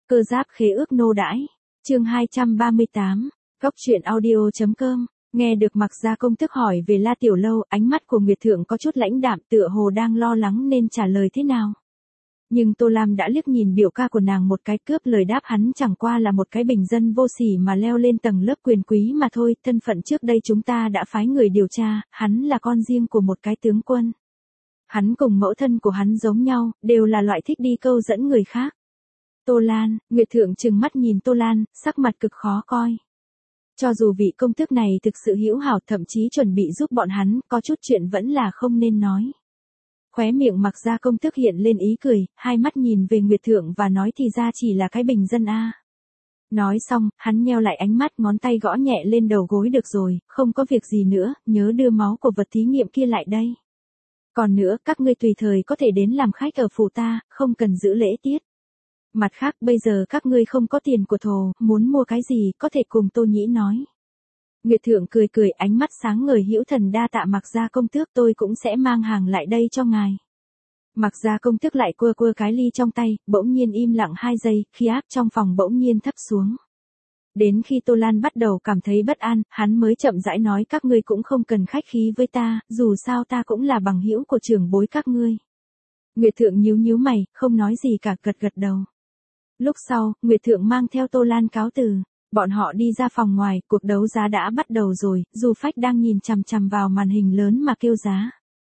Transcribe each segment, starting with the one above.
Cơ giáp khế ước nô đãi. Chương 238. Góc truyện audio.com. Nghe được Mặc Gia công tước hỏi về La Tiểu Lâu, ánh mắt của Nguyệt Thượng có chút lãnh đạm, tựa hồ đang lo lắng nên trả lời thế nào. Nhưng Tô Lam đã liếc nhìn biểu ca của nàng một cái, cướp lời đáp hắn chẳng qua là một cái bình dân vô sỉ mà leo lên tầng lớp quyền quý mà thôi, thân phận trước đây chúng ta đã phái người điều tra, hắn là con riêng của một cái tướng quân. Hắn cùng mẫu thân của hắn giống nhau, đều là loại thích đi câu dẫn người khác. Tô Lan, Nguyệt Thượng trừng mắt nhìn Tô Lan, sắc mặt cực khó coi. Cho dù vị công tước này thực sự hữu hảo, thậm chí chuẩn bị giúp bọn hắn, có chút chuyện vẫn là không nên nói. Khóe miệng Mặc Gia công tước hiện lên ý cười, hai mắt nhìn về Nguyệt Thượng và nói thì ra chỉ là cái bình dân a. Nói xong, hắn nheo lại ánh mắt, ngón tay gõ nhẹ lên đầu gối, được rồi, không có việc gì nữa, nhớ đưa máu của vật thí nghiệm kia lại đây. Còn nữa, các ngươi tùy thời có thể đến làm khách ở phủ ta, không cần giữ lễ tiết. Mặt khác, bây giờ các ngươi không có tiền của thồ, muốn mua cái gì, có thể cùng Tô Nhĩ nói. Nguyệt Thượng cười cười, ánh mắt sáng ngời, hữu thần đa tạ Mặc Gia công tước, tôi cũng sẽ mang hàng lại đây cho ngài. Mặc Gia công tước lại cua cái ly trong tay, bỗng nhiên im lặng 2 giây, khí áp trong phòng bỗng nhiên thấp xuống. Đến khi Tô Lan bắt đầu cảm thấy bất an, hắn mới chậm rãi nói, các ngươi cũng không cần khách khí với ta, dù sao ta cũng là bằng hữu của trưởng bối các ngươi. Nguyệt Thượng nhíu mày, không nói gì cả, gật đầu. Lúc sau, Nguyệt Thượng mang theo Tô Lan cáo từ. Bọn họ đi ra phòng ngoài, cuộc đấu giá đã bắt đầu rồi, Du Phách đang nhìn chằm chằm vào màn hình lớn mà kêu giá.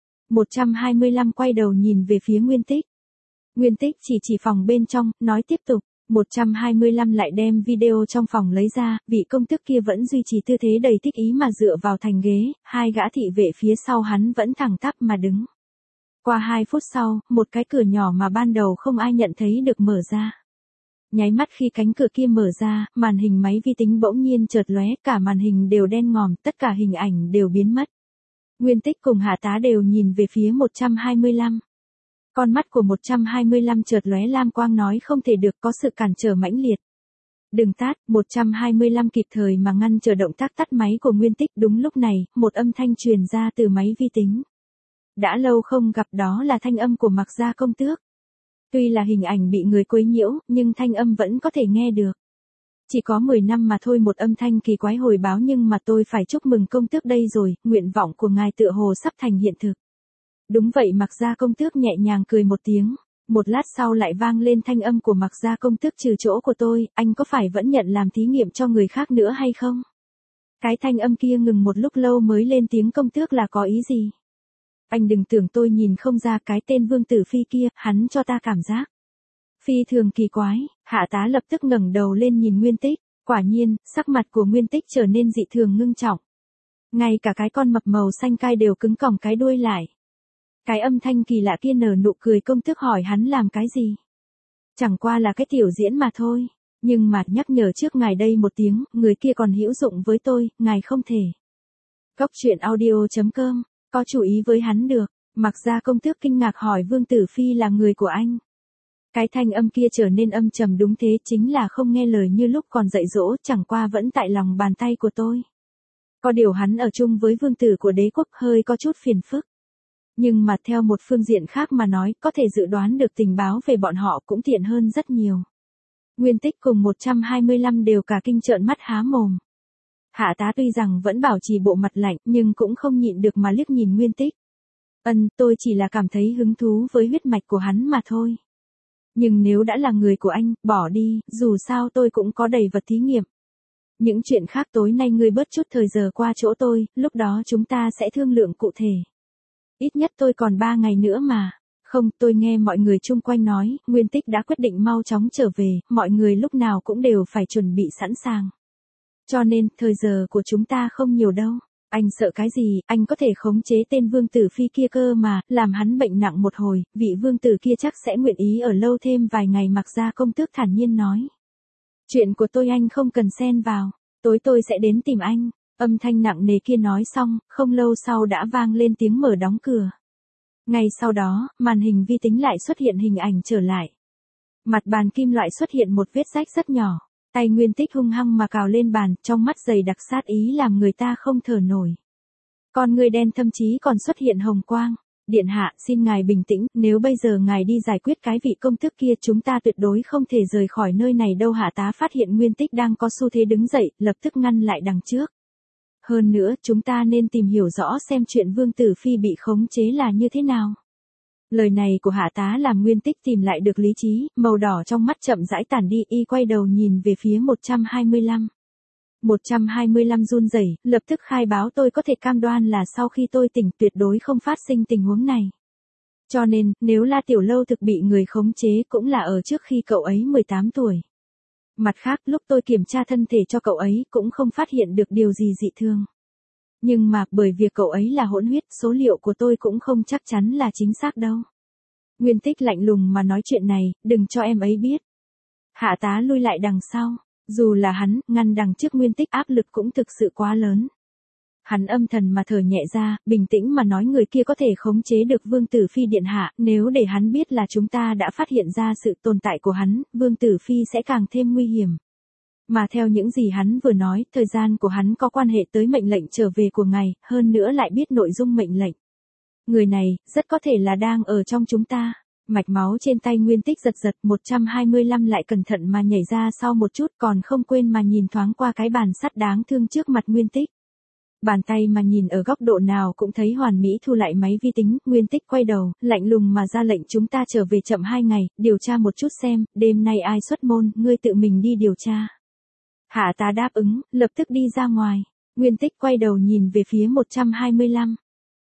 125 quay đầu nhìn về phía Nguyên Tích. Nguyên Tích chỉ phòng bên trong, nói tiếp tục. 125 lại đem video trong phòng lấy ra, vị công tước kia vẫn duy trì tư thế đầy thích ý mà dựa vào thành ghế, hai gã thị vệ phía sau hắn vẫn thẳng tắp mà đứng. Qua 2 phút sau, một cái cửa nhỏ mà ban đầu không ai nhận thấy được mở ra. Nháy mắt khi cánh cửa kia mở ra, màn hình máy vi tính bỗng nhiên chợt lóe, cả màn hình đều đen ngòm, tất cả hình ảnh đều biến mất. Nguyên Tích cùng Hạ Tá đều nhìn về phía 125. Con mắt của 125 chợt lóe lam quang, nói không thể được, có sự cản trở mãnh liệt. Đừng tát, 125 kịp thời mà ngăn trở động tác tắt máy của Nguyên Tích. Đúng lúc này, một âm thanh truyền ra từ máy vi tính. Đã lâu không gặp, đó là thanh âm của Mặc Gia công tước. Tuy là hình ảnh bị người quấy nhiễu, nhưng thanh âm vẫn có thể nghe được. Chỉ có 10 năm mà thôi, một âm thanh kỳ quái hồi báo, nhưng mà tôi phải chúc mừng công tước đây rồi, nguyện vọng của ngài tựa hồ sắp thành hiện thực. Đúng vậy, Mặc Gia công tước nhẹ nhàng cười một tiếng. Một lát sau lại vang lên thanh âm của Mặc Gia công tước, trừ chỗ của tôi, anh có phải vẫn nhận làm thí nghiệm cho người khác nữa hay không? Cái thanh âm kia ngừng một lúc lâu mới lên tiếng, công tước là có ý gì? Anh đừng tưởng tôi nhìn không ra, cái tên Vương Tử Phi kia, hắn cho ta cảm giác phi thường kỳ quái. Hạ Tá lập tức ngẩng đầu lên nhìn Nguyên Tích, quả nhiên, sắc mặt của Nguyên Tích trở nên dị thường ngưng trọng. Ngay cả cái con mập màu xanh cai đều cứng còng cái đuôi lại. Cái âm thanh kỳ lạ kia nở nụ cười, công tước hỏi hắn làm cái gì? Chẳng qua là cái tiểu diễn mà thôi, nhưng mà nhắc nhở trước ngài đây một tiếng, người kia còn hữu dụng với tôi, ngài không thể. Góc truyện audio.com. Có chú ý với hắn được. Mặc Gia công tước kinh ngạc hỏi, Vương Tử Phi là người của anh? Cái thanh âm kia trở nên âm trầm, đúng thế, chính là không nghe lời như lúc còn dạy dỗ, chẳng qua vẫn tại lòng bàn tay của tôi. Có điều hắn ở chung với vương tử của đế quốc hơi có chút phiền phức. Nhưng mà theo một phương diện khác mà nói, có thể dự đoán được tình báo về bọn họ cũng tiện hơn rất nhiều. Nguyên Tích cùng 125 đều cả kinh trợn mắt há mồm. Hạ Tá tuy rằng vẫn bảo trì bộ mặt lạnh, nhưng cũng không nhịn được mà liếc nhìn Nguyên Tích. Tôi chỉ là cảm thấy hứng thú với huyết mạch của hắn mà thôi. Nhưng nếu đã là người của anh, bỏ đi, dù sao tôi cũng có đầy vật thí nghiệm. Những chuyện khác tối nay ngươi bớt chút thời giờ qua chỗ tôi, lúc đó chúng ta sẽ thương lượng cụ thể. Ít nhất tôi còn 3 ngày nữa mà. Không, tôi nghe mọi người chung quanh nói, Nguyên Tích đã quyết định mau chóng trở về, mọi người lúc nào cũng đều phải chuẩn bị sẵn sàng. Cho nên, thời giờ của chúng ta không nhiều đâu. Anh sợ cái gì, anh có thể khống chế tên Vương Tử Phi kia cơ mà, làm hắn bệnh nặng một hồi, vị vương tử kia chắc sẽ nguyện ý ở lâu thêm vài ngày. Mặc Gia công tước thản nhiên nói. Chuyện của tôi anh không cần xen vào, tối tôi sẽ đến tìm anh. Âm thanh nặng nề kia nói xong, không lâu sau đã vang lên tiếng mở đóng cửa. Ngay sau đó, màn hình vi tính lại xuất hiện hình ảnh trở lại. Mặt bàn kim loại xuất hiện một vết rách rất nhỏ. Tay Nguyên Tích hung hăng mà cào lên bàn, trong mắt dày đặc sát ý làm người ta không thở nổi. Con người đen thậm chí còn xuất hiện hồng quang. Điện hạ, xin ngài bình tĩnh, nếu bây giờ ngài đi giải quyết cái vị công tước kia chúng ta tuyệt đối không thể rời khỏi nơi này đâu. Hạ tá phát hiện Nguyên Tích đang có xu thế đứng dậy, lập tức ngăn lại đằng trước. Hơn nữa, chúng ta nên tìm hiểu rõ xem chuyện Vương Tử Phi bị khống chế là như thế nào. Lời này của hạ tá làm Nguyên Tích tìm lại được lý trí, màu đỏ trong mắt chậm rãi tản đi, y quay đầu nhìn về phía 125. 125 run rẩy, lập tức khai báo tôi có thể cam đoan là sau khi tôi tỉnh tuyệt đối không phát sinh tình huống này. Cho nên, nếu La Tiểu Lâu thực bị người khống chế cũng là ở trước khi cậu ấy 18 tuổi. Mặt khác, lúc tôi kiểm tra thân thể cho cậu ấy cũng không phát hiện được điều gì dị thường. Nhưng mà, bởi việc cậu ấy là hỗn huyết, số liệu của tôi cũng không chắc chắn là chính xác đâu. Nguyên Tích lạnh lùng mà nói chuyện này, đừng cho em ấy biết. Hạ tá lui lại đằng sau. Dù là hắn, ngăn đằng trước Nguyên Tích áp lực cũng thực sự quá lớn. Hắn âm thầm mà thở nhẹ ra, bình tĩnh mà nói người kia có thể khống chế được Vương Tử Phi điện hạ, nếu để hắn biết là chúng ta đã phát hiện ra sự tồn tại của hắn, Vương Tử Phi sẽ càng thêm nguy hiểm. Mà theo những gì hắn vừa nói, thời gian của hắn có quan hệ tới mệnh lệnh trở về của ngài, hơn nữa lại biết nội dung mệnh lệnh. Người này, rất có thể là đang ở trong chúng ta. Mạch máu trên tay Nguyên Tích giật giật, 125 lại cẩn thận mà nhảy ra sau một chút còn không quên mà nhìn thoáng qua cái bàn sắt đáng thương trước mặt Nguyên Tích. Bàn tay mà nhìn ở góc độ nào cũng thấy hoàn mỹ thu lại máy vi tính, Nguyên Tích quay đầu, lạnh lùng mà ra lệnh chúng ta trở về chậm 2 ngày, điều tra một chút xem, đêm nay ai xuất môn, ngươi tự mình đi điều tra. Hạ tá đáp ứng, lập tức đi ra ngoài, Nguyên Tích quay đầu nhìn về phía 125.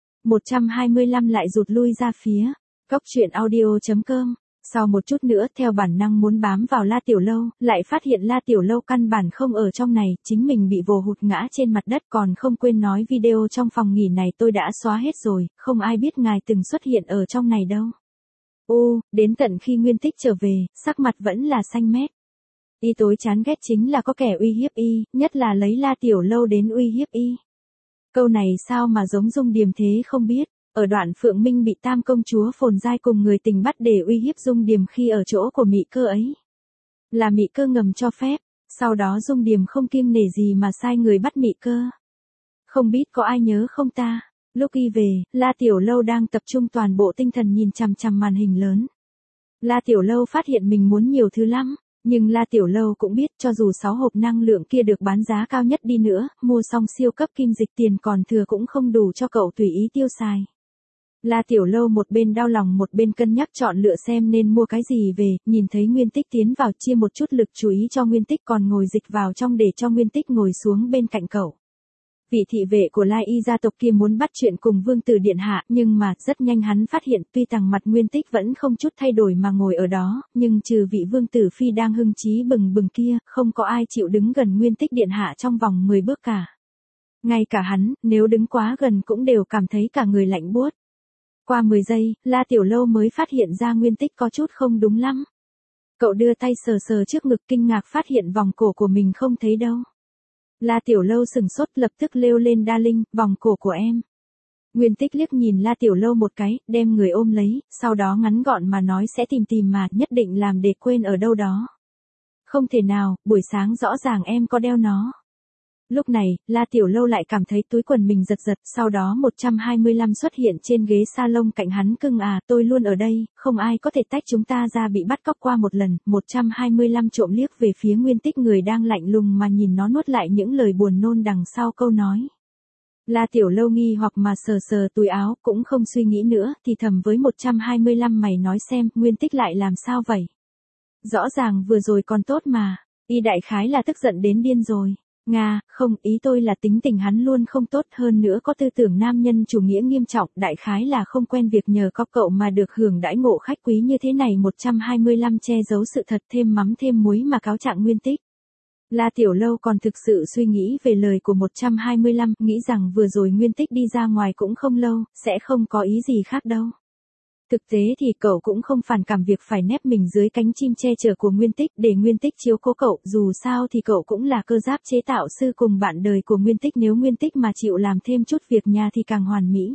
125 lại rụt lui ra phía. Góc truyện audio.com. Sau một chút nữa theo bản năng muốn bám vào La Tiểu Lâu, lại phát hiện La Tiểu Lâu căn bản không ở trong này, chính mình bị vồ hụt ngã trên mặt đất còn không quên nói video trong phòng nghỉ này tôi đã xóa hết rồi, không ai biết ngài từng xuất hiện ở trong này đâu. Đến tận khi Nguyên Tích trở về, sắc mặt vẫn là xanh mét. Y tối chán ghét chính là có kẻ uy hiếp y, nhất là lấy La Tiểu Lâu đến uy hiếp y. Câu này sao mà giống Dung Điềm thế không biết. Ở đoạn Phượng Minh bị Tam công chúa Phồn Giai cùng người tình bắt để uy hiếp Dung Điềm khi ở chỗ của Mị Cơ ấy. Là Mị Cơ ngầm cho phép, sau đó Dung Điềm không kiêng nể gì mà sai người bắt Mị Cơ. Không biết có ai nhớ không ta? Lúc y về, La Tiểu Lâu đang tập trung toàn bộ tinh thần nhìn chằm chằm màn hình lớn. La Tiểu Lâu phát hiện mình muốn nhiều thứ lắm, nhưng La Tiểu Lâu cũng biết cho dù 6 hộp năng lượng kia được bán giá cao nhất đi nữa, mua xong siêu cấp kim dịch tiền còn thừa cũng không đủ cho cậu tùy ý tiêu xài. La Tiểu Lâu một bên đau lòng một bên cân nhắc chọn lựa xem nên mua cái gì về, nhìn thấy Nguyên Tích tiến vào chia một chút lực chú ý cho Nguyên Tích còn ngồi dịch vào trong để cho Nguyên Tích ngồi xuống bên cạnh cậu. Vị thị vệ của Lai Y gia tộc kia muốn bắt chuyện cùng Vương Tử điện hạ, nhưng mà rất nhanh hắn phát hiện tuy tằng mặt Nguyên Tích vẫn không chút thay đổi mà ngồi ở đó, nhưng trừ vị Vương Tử Phi đang hưng trí bừng bừng kia, không có ai chịu đứng gần Nguyên Tích điện hạ trong vòng 10 bước cả. Ngay cả hắn, nếu đứng quá gần cũng đều cảm thấy cả người lạnh buốt. Qua 10 giây, La Tiểu Lâu mới phát hiện ra Nguyên Tích có chút không đúng lắm. Cậu đưa tay sờ sờ trước ngực kinh ngạc phát hiện vòng cổ của mình không thấy đâu. La Tiểu Lâu sừng sốt lập tức lêu lên đa linh, vòng cổ của em. Nguyên Tích liếc nhìn La Tiểu Lâu một cái, đem người ôm lấy, sau đó ngắn gọn mà nói sẽ tìm mà nhất định làm để quên ở đâu đó. Không thể nào, buổi sáng rõ ràng em có đeo nó. Lúc này, La Tiểu Lâu lại cảm thấy túi quần mình giật giật, sau đó 125 xuất hiện trên ghế salon cạnh hắn cưng tôi luôn ở đây, không ai có thể tách chúng ta ra bị bắt cóc qua một lần, 125 trộm liếc về phía Nguyên Tích người đang lạnh lùng mà nhìn nó nuốt lại những lời buồn nôn đằng sau câu nói. La Tiểu Lâu nghi hoặc mà sờ sờ túi áo cũng không suy nghĩ nữa, thì thầm với 125 mày nói xem, Nguyên Tích lại làm sao vậy? Rõ ràng vừa rồi còn tốt mà, y đại khái là tức giận đến điên rồi. Nga, không, ý tôi là tính tình hắn luôn không tốt hơn nữa có tư tưởng nam nhân chủ nghĩa nghiêm trọng, đại khái là không quen việc nhờ có cậu mà được hưởng đãi ngộ khách quý như thế này 125 che giấu sự thật thêm mắm thêm muối mà cáo trạng Nguyên Tích. La Tiểu Lâu còn thực sự suy nghĩ về lời của 125, nghĩ rằng vừa rồi Nguyên Tích đi ra ngoài cũng không lâu, sẽ không có ý gì khác đâu. Thực tế thì cậu cũng không phản cảm việc phải nép mình dưới cánh chim che chở của Nguyên Tích để Nguyên Tích chiếu cố cậu, dù sao thì cậu cũng là cơ giáp chế tạo sư cùng bạn đời của Nguyên Tích, nếu Nguyên Tích mà chịu làm thêm chút việc nhà thì càng hoàn mỹ.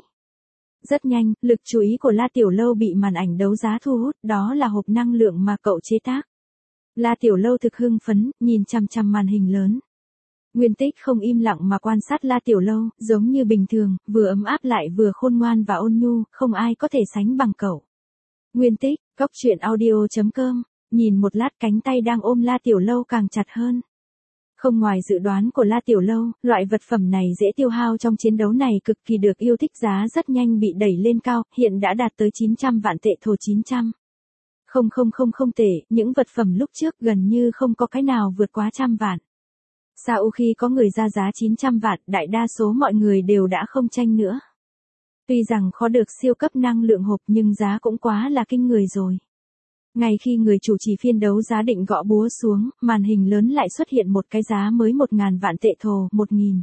Rất nhanh, lực chú ý của La Tiểu Lâu bị màn ảnh đấu giá thu hút, đó là hộp năng lượng mà cậu chế tác. La Tiểu Lâu thực hưng phấn, nhìn chằm chằm màn hình lớn. Nguyên Tích không im lặng mà quan sát La Tiểu Lâu, giống như bình thường, vừa ấm áp lại vừa khôn ngoan và ôn nhu, không ai có thể sánh bằng cậu. Nguyên Tích, Cóc Truyện Audio.com, nhìn một lát cánh tay đang ôm La Tiểu Lâu càng chặt hơn. Không ngoài dự đoán của La Tiểu Lâu, loại vật phẩm này dễ tiêu hao trong chiến đấu này cực kỳ được yêu thích, giá rất nhanh bị đẩy lên cao, hiện đã đạt tới 900 vạn tệ thổ 900. Không tệ, những vật phẩm lúc trước gần như không có cái nào vượt quá 100 vạn. Sau khi có người ra giá 900 vạn, đại đa số mọi người đều đã không tranh nữa. Tuy rằng khó được siêu cấp năng lượng hộp nhưng giá cũng quá là kinh người rồi. Ngay khi người chủ trì phiên đấu giá định gõ búa xuống, màn hình lớn lại xuất hiện một cái giá mới 1.000 vạn tệ thổ, 1.000.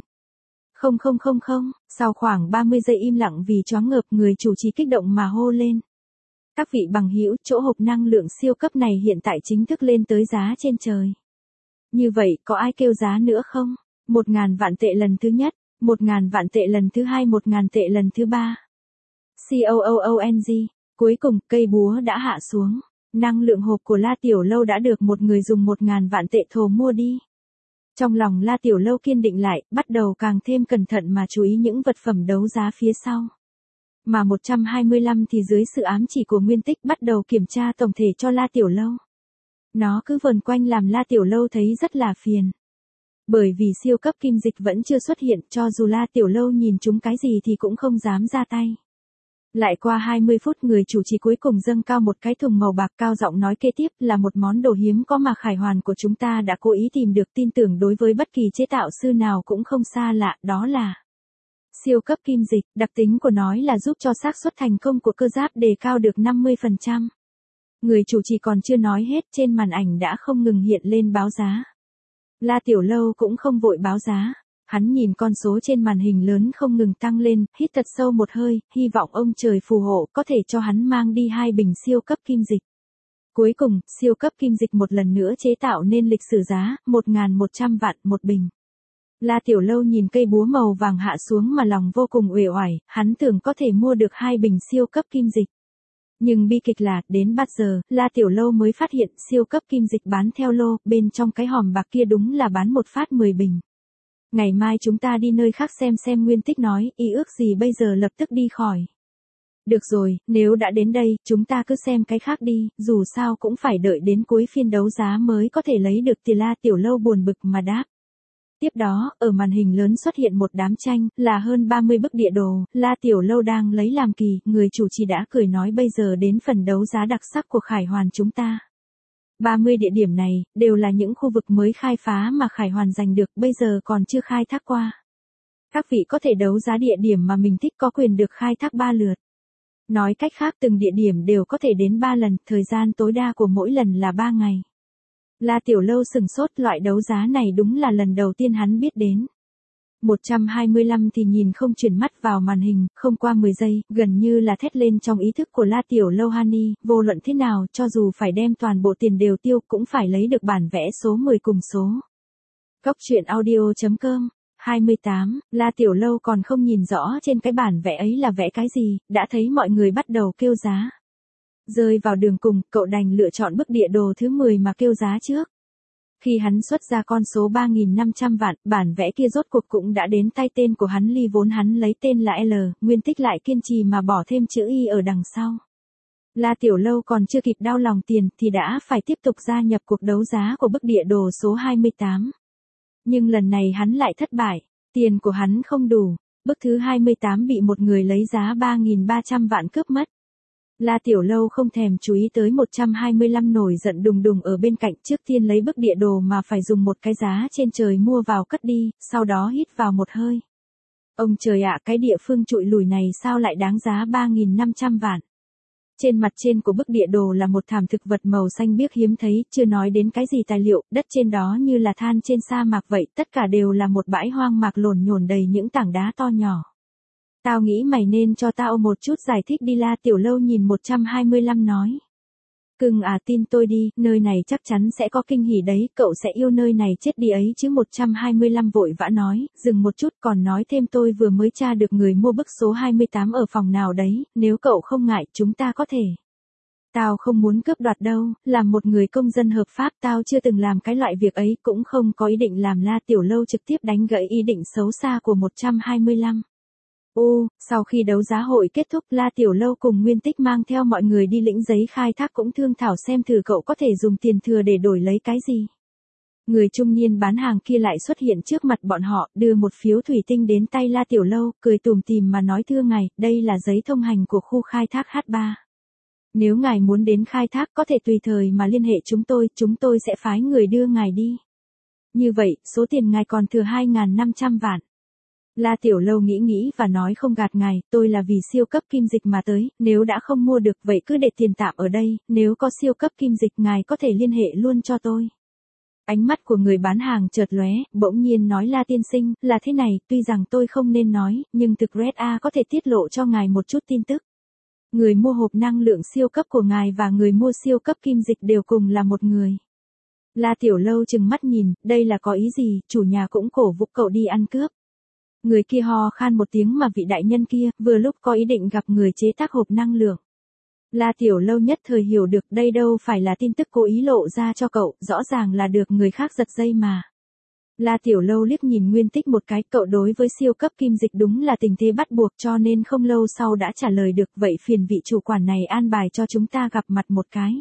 Sau khoảng 30 giây im lặng vì choáng ngợp, người chủ trì kích động mà hô lên. Các vị bằng hữu, chỗ hộp năng lượng siêu cấp này hiện tại chính thức lên tới giá trên trời. Như vậy, có ai kêu giá nữa không? 1.000 vạn tệ lần thứ nhất, 1.000 vạn tệ lần thứ hai, 1.000 tệ lần thứ ba. COOONG, cuối cùng, cây búa đã hạ xuống. Năng lượng hộp của La Tiểu Lâu đã được một người dùng 1.000 vạn tệ thổ mua đi. Trong lòng La Tiểu Lâu kiên định lại, bắt đầu càng thêm cẩn thận mà chú ý những vật phẩm đấu giá phía sau. Mà 125 thì dưới sự ám chỉ của Nguyên Tích bắt đầu kiểm tra tổng thể cho La Tiểu Lâu. Nó cứ vần quanh làm La Tiểu Lâu thấy rất là phiền. Bởi vì siêu cấp kim dịch vẫn chưa xuất hiện, cho dù La Tiểu Lâu nhìn chúng cái gì thì cũng không dám ra tay. Lại qua 20 phút, người chủ trì cuối cùng dâng cao một cái thùng màu bạc, cao giọng nói kế tiếp là một món đồ hiếm có mà Khải Hoàn của chúng ta đã cố ý tìm được, tin tưởng đối với bất kỳ chế tạo sư nào cũng không xa lạ, đó là siêu cấp kim dịch. Đặc tính của nó là giúp cho xác suất thành công của cơ giáp đề cao được 50%. Người chủ trì còn chưa nói hết, trên màn ảnh đã không ngừng hiện lên báo giá. La Tiểu Lâu cũng không vội báo giá. Hắn nhìn con số trên màn hình lớn không ngừng tăng lên, hít thật sâu một hơi, hy vọng ông trời phù hộ có thể cho hắn mang đi 2 bình siêu cấp kim dịch. Cuối cùng, siêu cấp kim dịch một lần nữa chế tạo nên lịch sử giá, 1.100 vạn một bình. La Tiểu Lâu nhìn cây búa màu vàng hạ xuống mà lòng vô cùng uể oải, hắn tưởng có thể mua được 2 bình siêu cấp kim dịch. Nhưng bi kịch là, đến bắt giờ, La Tiểu Lâu mới phát hiện siêu cấp kim dịch bán theo lô, bên trong cái hòm bạc kia đúng là bán một phát 10 bình. Ngày mai chúng ta đi nơi khác xem, Nguyên Tích nói, y ước gì bây giờ lập tức đi khỏi. Được rồi, nếu đã đến đây, chúng ta cứ xem cái khác đi, dù sao cũng phải đợi đến cuối phiên đấu giá mới có thể lấy được tiền. La Tiểu Lâu buồn bực mà đáp. Tiếp đó, ở màn hình lớn xuất hiện một đám tranh, là hơn 30 bức địa đồ, La Tiểu Lâu đang lấy làm kỳ, người chủ trì đã cười nói bây giờ đến phần đấu giá đặc sắc của Khải Hoàn chúng ta. 30 địa điểm này, đều là những khu vực mới khai phá mà Khải Hoàn giành được, bây giờ còn chưa khai thác qua. Các vị có thể đấu giá địa điểm mà mình thích, có quyền được khai thác 3 lượt. Nói cách khác, từng địa điểm đều có thể đến 3 lần, thời gian tối đa của mỗi lần là 3 ngày. La Tiểu Lâu sừng sốt, loại đấu giá này đúng là lần đầu tiên hắn biết đến. 125 thì nhìn không chuyển mắt vào màn hình, không qua 10 giây, gần như là thét lên trong ý thức của La Tiểu Lâu Hani, vô luận thế nào, cho dù phải đem toàn bộ tiền đều tiêu, cũng phải lấy được bản vẽ số 10 cùng số. Cóc Truyện Audio.com 28, La Tiểu Lâu còn không nhìn rõ trên cái bản vẽ ấy là vẽ cái gì, đã thấy mọi người bắt đầu kêu giá. Rơi vào đường cùng, cậu đành lựa chọn bức địa đồ thứ 10 mà kêu giá trước. Khi hắn xuất ra con số 3.500 vạn, bản vẽ kia rốt cuộc cũng đã đến tay tên của hắn, ly vốn hắn lấy tên là L, Nguyên Tích lại kiên trì mà bỏ thêm chữ Y ở đằng sau. La Tiểu Lâu còn chưa kịp đau lòng tiền thì đã phải tiếp tục gia nhập cuộc đấu giá của bức địa đồ số 28. Nhưng lần này hắn lại thất bại, tiền của hắn không đủ, bức thứ 28 bị một người lấy giá 3.300 vạn cướp mất. La Tiểu Lâu không thèm chú ý tới 125 nổi giận đùng đùng ở bên cạnh, trước tiên lấy bức địa đồ mà phải dùng một cái giá trên trời mua vào cất đi, sau đó hít vào một hơi. Ông trời ạ, cái địa phương trụi lùi này sao lại đáng giá 3.500 vạn. Trên mặt trên của bức địa đồ là một thảm thực vật màu xanh biếc hiếm thấy, chưa nói đến cái gì tài liệu, đất trên đó như là than trên sa mạc vậy, tất cả đều là một bãi hoang mạc lổn nhổn đầy những tảng đá to nhỏ. Tao nghĩ mày nên cho tao một chút giải thích đi. La Tiểu Lâu nhìn 125 nói. Cưng à, tin tôi đi, nơi này chắc chắn sẽ có kinh hỉ đấy, cậu sẽ yêu nơi này chết đi ấy chứ. 125 vội vã nói, dừng một chút còn nói thêm tôi vừa mới tra được người mua bức số 28 ở phòng nào đấy, nếu cậu không ngại chúng ta có thể Tao không muốn cướp đoạt đâu, làm một người công dân hợp pháp tao chưa từng làm cái loại việc ấy, cũng không có ý định làm. La Tiểu Lâu trực tiếp đánh gãy ý định xấu xa của 125. Sau khi đấu giá hội kết thúc, La Tiểu Lâu cùng Nguyên Tích mang theo mọi người đi lĩnh giấy khai thác, cũng thương thảo xem thử cậu có thể dùng tiền thừa để đổi lấy cái gì. Người trung niên bán hàng kia lại xuất hiện trước mặt bọn họ, đưa một phiếu thủy tinh đến tay La Tiểu Lâu, cười tủm tỉm mà nói: thưa ngài, đây là giấy thông hành của khu khai thác H3. Nếu ngài muốn đến khai thác có thể tùy thời mà liên hệ chúng tôi sẽ phái người đưa ngài đi. Như vậy, số tiền ngài còn thừa 2.500 vạn. La Tiểu Lâu nghĩ và nói: không gạt ngài, tôi là vì siêu cấp kim dịch mà tới, nếu đã không mua được vậy cứ để tiền tạm ở đây, nếu có siêu cấp kim dịch ngài có thể liên hệ luôn cho tôi. Ánh mắt của người bán hàng chợt lóe, bỗng nhiên nói: La tiên sinh, là thế này, tuy rằng tôi không nên nói, nhưng thực Red A có thể tiết lộ cho ngài một chút tin tức. Người mua hộp năng lượng siêu cấp của ngài và người mua siêu cấp kim dịch đều cùng là một người. La Tiểu Lâu trừng mắt nhìn, đây là có ý gì? Chủ nhà cũng cổ vũ cậu đi ăn cướp. Người kia ho khan một tiếng mà vị đại nhân kia vừa lúc có ý định gặp người chế tác hộp năng lượng. La Tiểu Lâu nhất thời hiểu được đây đâu phải là tin tức cố ý lộ ra cho cậu, rõ ràng là được người khác giật dây mà. La Tiểu Lâu liếc nhìn Nguyên Tích một cái, cậu đối với siêu cấp kim dịch đúng là tình thế bắt buộc, cho nên không lâu sau đã trả lời được: vậy phiền vị chủ quản này an bài cho chúng ta gặp mặt một cái.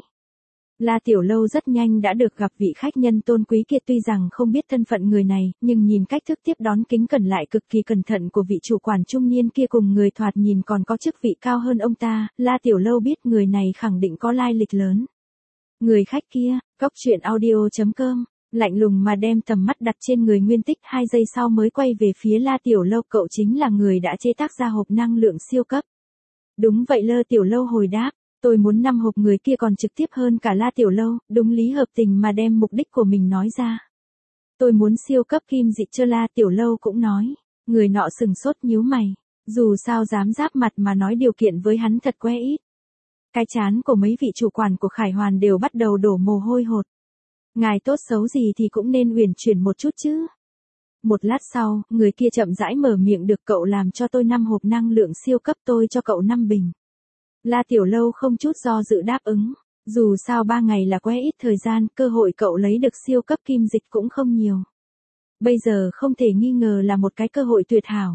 La Tiểu Lâu rất nhanh đã được gặp vị khách nhân tôn quý kia, tuy rằng không biết thân phận người này, nhưng nhìn cách thức tiếp đón kính cẩn lại cực kỳ cẩn thận của vị chủ quản trung niên kia cùng người thoạt nhìn còn có chức vị cao hơn ông ta, La Tiểu Lâu biết người này khẳng định có lai lịch lớn. Người khách kia, goctruyện.audio.com, lạnh lùng mà đem tầm mắt đặt trên người Nguyên Tích, 2 giây sau mới quay về phía La Tiểu Lâu: cậu chính là người đã chế tác ra hộp năng lượng siêu cấp. Đúng vậy, La Tiểu Lâu hồi đáp. Tôi muốn 5 hộp. Người kia còn trực tiếp hơn cả La Tiểu Lâu, đúng lý hợp tình mà đem mục đích của mình nói ra. Tôi muốn siêu cấp kim dịch cho La Tiểu Lâu cũng nói. Người nọ sừng sốt nhíu mày. Dù sao dám giáp mặt mà nói điều kiện với hắn thật quá ít. Cái trán của mấy vị chủ quản của Khải Hoàn đều bắt đầu đổ mồ hôi hột. Ngài tốt xấu gì thì cũng nên uyển chuyển một chút chứ. Một lát sau, người kia chậm rãi mở miệng: được, cậu làm cho tôi 5 hộp năng lượng siêu cấp, tôi cho cậu 5 bình. La Tiểu Lâu không chút do dự đáp ứng. Dù sao 3 ngày là quá ít thời gian, cơ hội cậu lấy được siêu cấp kim dịch cũng không nhiều. Bây giờ không thể nghi ngờ là một cái cơ hội tuyệt hảo.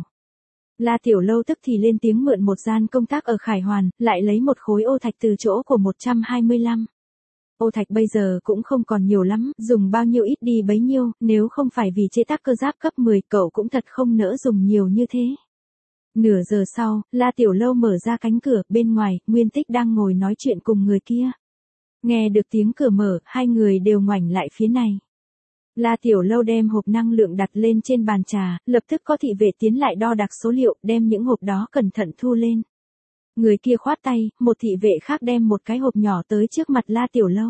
La Tiểu Lâu tức thì lên tiếng mượn một gian công tác ở Khải Hoàn, lại lấy một khối ô thạch từ chỗ của 125. Ô thạch bây giờ cũng không còn nhiều lắm, dùng bao nhiêu ít đi bấy nhiêu, nếu không phải vì chế tác cơ giáp cấp 10 cậu cũng thật không nỡ dùng nhiều như thế. Nửa giờ sau, La Tiểu Lâu mở ra cánh cửa, bên ngoài, Nguyên Tích đang ngồi nói chuyện cùng người kia. Nghe được tiếng cửa mở, hai người đều ngoảnh lại phía này. La Tiểu Lâu đem hộp năng lượng đặt lên trên bàn trà, lập tức có thị vệ tiến lại đo đạc số liệu, đem những hộp đó cẩn thận thu lên. Người kia khoát tay, một thị vệ khác đem một cái hộp nhỏ tới trước mặt La Tiểu Lâu.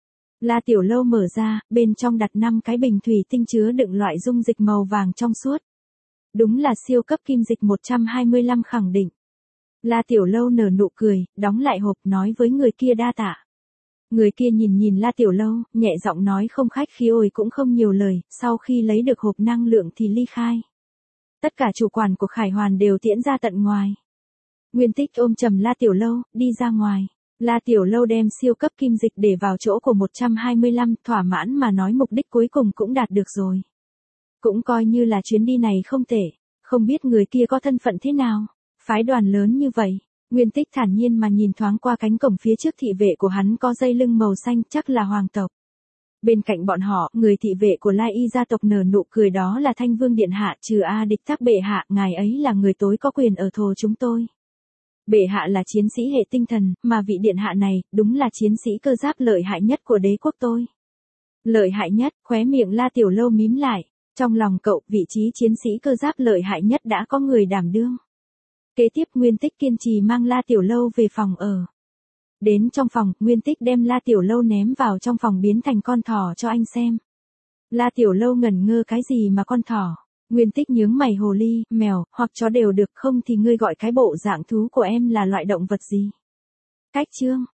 La Tiểu Lâu mở ra, bên trong đặt 5 cái bình thủy tinh chứa đựng loại dung dịch màu vàng trong suốt. Đúng là siêu cấp kim dịch 125 khẳng định. La Tiểu Lâu nở nụ cười, đóng lại hộp, nói với người kia: đa tạ. Người kia nhìn La Tiểu Lâu, nhẹ giọng nói không khách khí, cũng không nhiều lời, sau khi lấy được hộp năng lượng thì ly khai. Tất cả chủ quản của Khải Hoàn đều tiễn ra tận ngoài. Nguyên Tích ôm chầm La Tiểu Lâu, đi ra ngoài. La Tiểu Lâu đem siêu cấp kim dịch để vào chỗ của 125, thỏa mãn mà nói mục đích cuối cùng cũng đạt được rồi. Cũng coi như là chuyến đi này không tệ, không biết người kia có thân phận thế nào, phái đoàn lớn như vậy. Nguyên Tích thản nhiên mà nhìn thoáng qua cánh cổng phía trước, thị vệ của hắn có dây lưng màu xanh, chắc là hoàng tộc. Bên cạnh bọn họ, người thị vệ của Lai Y gia tộc nở nụ cười: đó là Thanh Vương điện hạ, trừ A Địch Thác bệ hạ, ngài ấy là người tối có quyền ở thồ chúng tôi. Bệ hạ là chiến sĩ hệ tinh thần, mà vị điện hạ này, đúng là chiến sĩ cơ giáp lợi hại nhất của đế quốc tôi. Lợi hại nhất? Khóe miệng La Tiểu Lâu mím lại. Trong lòng cậu, vị trí chiến sĩ cơ giáp lợi hại nhất đã có người đảm đương. Kế tiếp Nguyên Tích kiên trì mang La Tiểu Lâu về phòng ở. Đến trong phòng, Nguyên Tích đem La Tiểu Lâu ném vào trong phòng biến thành con thỏ cho anh xem. La Tiểu Lâu ngẩn ngơ: cái gì mà con thỏ? Nguyên Tích nhướng mày: hồ ly, mèo, hoặc chó đều được, không thì ngươi gọi cái bộ dạng thú của em là loại động vật gì? Cách chương